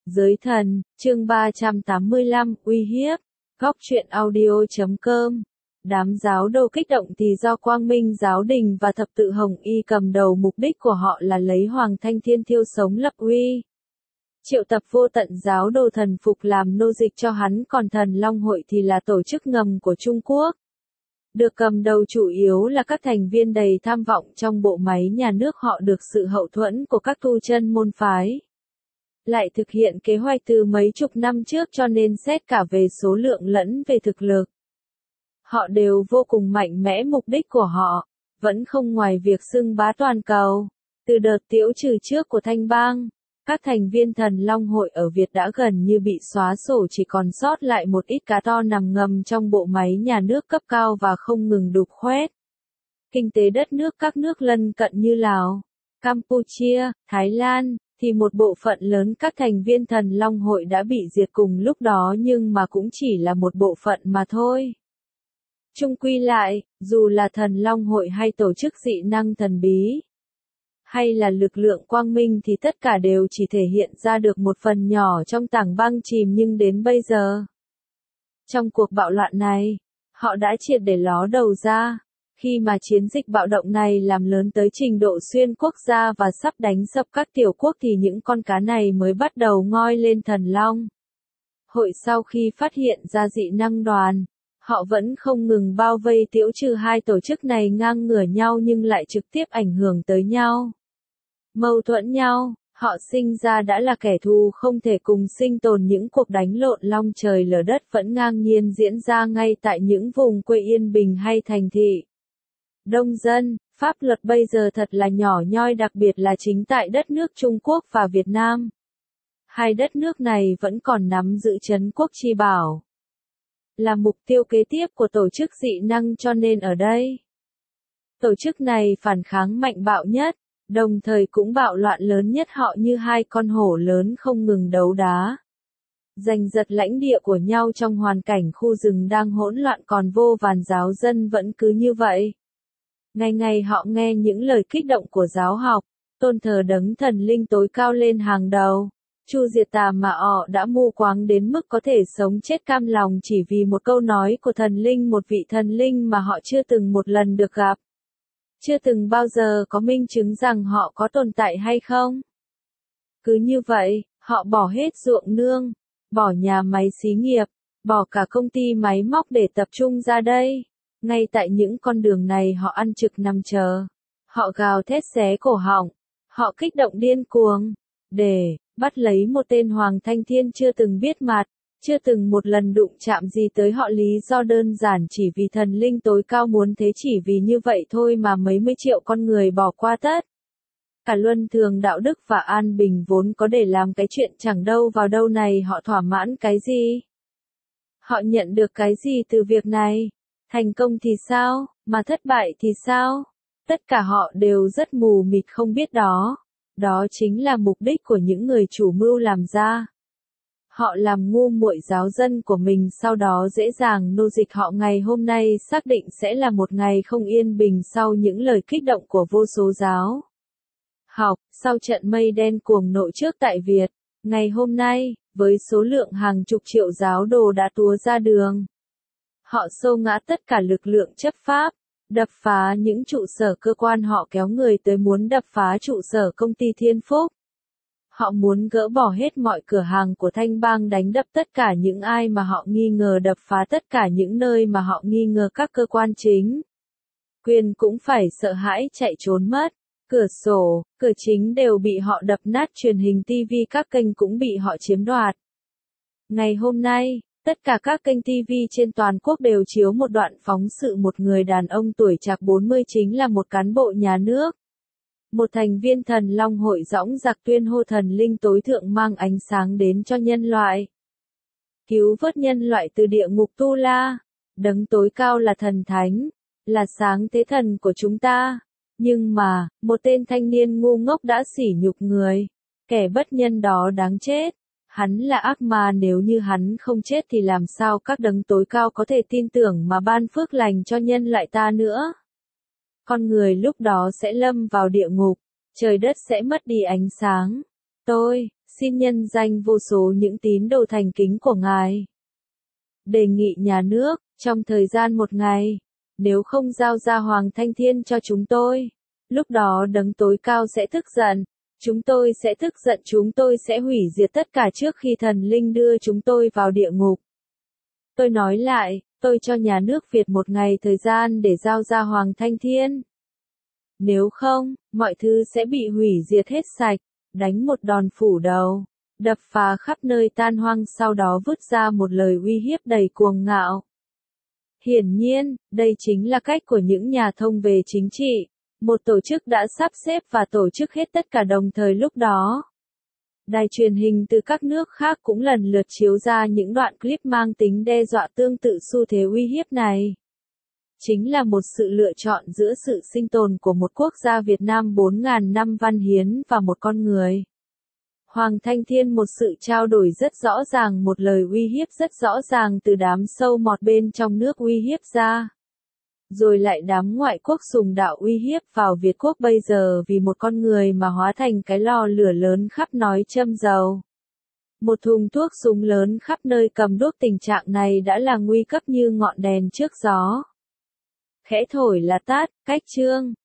Giới thần, chương 385, uy hiếp. Góc truyện audio.com. Đám giáo đồ kích động thì do Quang Minh Giáo Đình và Thập Tự Hồng Y cầm đầu, mục đích của họ là lấy Hoàng Thanh Thiên Thiêu sống lập uy. Triệu tập vô tận giáo đồ thần phục làm nô dịch cho hắn, còn Thần Long Hội thì là tổ chức ngầm của Trung Quốc. Được cầm đầu chủ yếu là các thành viên đầy tham vọng trong bộ máy nhà nước, họ được sự hậu thuẫn của các tu chân môn phái. Lại thực hiện kế hoạch từ mấy chục năm trước, cho nên xét cả về số lượng lẫn về thực lực, họ đều vô cùng mạnh mẽ. Mục đích của họ vẫn không ngoài việc xưng bá toàn cầu. Từ đợt tiễu trừ trước của Thanh Bang, các thành viên Thần Long Hội ở Việt đã gần như bị xóa sổ, chỉ còn sót lại một ít cá to nằm ngầm trong bộ máy nhà nước cấp cao và không ngừng đục khoét kinh tế đất nước các nước lân cận như Lào, Campuchia, Thái Lan, thì một bộ phận lớn các thành viên Thần Long Hội đã bị diệt cùng lúc đó, nhưng mà cũng chỉ là một bộ phận mà thôi. Chung quy lại, dù là Thần Long Hội hay tổ chức dị năng thần bí, hay là lực lượng quang minh, thì tất cả đều chỉ thể hiện ra được một phần nhỏ trong tảng băng chìm. Nhưng đến bây giờ, trong cuộc bạo loạn này, họ đã triệt để ló đầu ra. Khi mà chiến dịch bạo động này làm lớn tới trình độ xuyên quốc gia và sắp đánh sập các tiểu quốc, thì những con cá này mới bắt đầu ngoi lên Thần Long Hội. Sau khi phát hiện ra dị năng đoàn, họ vẫn không ngừng bao vây tiễu trừ hai tổ chức này ngang ngửa nhau, nhưng lại trực tiếp ảnh hưởng tới nhau, mâu thuẫn nhau. Họ sinh ra đã là kẻ thù không thể cùng sinh tồn. Những cuộc đánh lộn long trời lở đất vẫn ngang nhiên diễn ra ngay tại những vùng quê yên bình hay thành thị đông dân. Pháp luật bây giờ thật là nhỏ nhoi, đặc biệt là chính tại đất nước Trung Quốc và Việt Nam. Hai đất nước này vẫn còn nắm giữ trấn quốc chi bảo, là mục tiêu kế tiếp của tổ chức dị năng, cho nên ở đây, tổ chức này phản kháng mạnh bạo nhất, đồng thời cũng bạo loạn lớn nhất. Họ như hai con hổ lớn không ngừng đấu đá, giành giật lãnh địa của nhau trong hoàn cảnh khu rừng đang hỗn loạn, còn vô vàn giáo dân vẫn cứ như vậy. Ngày ngày họ nghe những lời kích động của giáo học, tôn thờ đấng thần linh tối cao lên hàng đầu, chu diệt tà mà họ đã mù quáng đến mức có thể sống chết cam lòng chỉ vì một câu nói của thần linh, một vị thần linh mà họ chưa từng một lần được gặp, chưa từng bao giờ có minh chứng rằng họ có tồn tại hay không. Cứ như vậy, họ bỏ hết ruộng nương, bỏ nhà máy xí nghiệp, bỏ cả công ty máy móc để tập trung ra đây. Ngay tại những con đường này họ ăn trực nằm chờ. Họ gào thét xé cổ họng. Họ kích động điên cuồng để bắt lấy một tên Hoàng Thanh Thiên chưa từng biết mặt, chưa từng một lần đụng chạm gì tới họ. Lý do đơn giản chỉ vì thần linh tối cao muốn thế. Chỉ vì như vậy thôi mà mấy mươi triệu con người bỏ qua tất cả luân thường đạo đức và an bình vốn có để làm cái chuyện chẳng đâu vào đâu này. Họ thỏa mãn cái gì? Họ nhận được cái gì từ việc này? Thành công thì sao, mà thất bại thì sao? Tất cả họ đều rất mù mịt không biết đó. Đó chính là mục đích của những người chủ mưu làm ra. Họ làm ngu muội giáo dân của mình, sau đó dễ dàng nô dịch họ. Ngày hôm nay xác định sẽ là một ngày không yên bình sau những lời kích động của vô số giáo học, sau trận mây đen cuồng nộ trước tại Việt. Ngày hôm nay, với số lượng hàng chục triệu giáo đồ đã túa ra đường, họ xô ngã tất cả lực lượng chấp pháp, đập phá những trụ sở cơ quan. Họ kéo người tới muốn đập phá trụ sở công ty Thiên Phúc. Họ muốn gỡ bỏ hết mọi cửa hàng của Thanh Bang, đánh đập tất cả những ai mà họ nghi ngờ, đập phá tất cả những nơi mà họ nghi ngờ các cơ quan chính quyền cũng phải sợ hãi chạy trốn mất. Cửa sổ, cửa chính đều bị họ đập nát, truyền hình TV các kênh cũng bị họ chiếm đoạt. Ngày hôm nay, tất cả các kênh TV trên toàn quốc đều chiếu một đoạn phóng sự một người đàn ông tuổi trạc 40, chính là một cán bộ nhà nước, một thành viên Thần Long Hội, dõng dạc tuyên hô thần linh tối thượng mang ánh sáng đến cho nhân loại, cứu vớt nhân loại từ địa ngục Tu La. Đấng tối cao là thần thánh, là sáng thế thần của chúng ta. Nhưng mà, một tên thanh niên ngu ngốc đã sỉ nhục người, kẻ bất nhân đó đáng chết. Hắn là ác ma, nếu như hắn không chết thì làm sao các đấng tối cao có thể tin tưởng mà ban phước lành cho nhân loại ta nữa? Con người lúc đó sẽ lâm vào địa ngục, trời đất sẽ mất đi ánh sáng. Tôi xin nhân danh vô số những tín đồ thành kính của Ngài. Đề nghị nhà nước, trong thời gian 1 ngày, nếu không giao ra Hoàng Thanh Thiên cho chúng tôi, lúc đó đấng tối cao sẽ tức giận, chúng tôi sẽ tức giận, chúng tôi sẽ hủy diệt tất cả trước khi thần linh đưa chúng tôi vào địa ngục. Tôi nói lại, tôi cho nhà nước Việt 1 ngày thời gian để giao ra Hoàng Thanh Thiên. Nếu không, mọi thứ sẽ bị hủy diệt hết sạch, đánh một đòn phủ đầu, đập phá khắp nơi tan hoang, sau đó vứt ra một lời uy hiếp đầy cuồng ngạo. Hiển nhiên, đây chính là cách của những nhà thông về chính trị, một tổ chức đã sắp xếp và tổ chức hết tất cả đồng thời lúc đó. Đài truyền hình từ các nước khác cũng lần lượt chiếu ra những đoạn clip mang tính đe dọa tương tự xu thế uy hiếp này. Chính là một sự lựa chọn giữa sự sinh tồn của một quốc gia Việt Nam 4.000 năm văn hiến và một con người. Hoàng Thanh Thiên, một sự trao đổi rất rõ ràng, một lời uy hiếp rất rõ ràng từ đám sâu mọt bên trong nước uy hiếp ra. Rồi lại đám ngoại quốc sùng đạo uy hiếp vào Việt Quốc bây giờ vì một con người mà hóa thành cái lò lửa lớn khắp nói châm dầu. Một thùng thuốc súng lớn khắp nơi cầm đuốc, tình trạng này đã là nguy cấp như ngọn đèn trước gió. Khẽ thổi là tát, cách chương.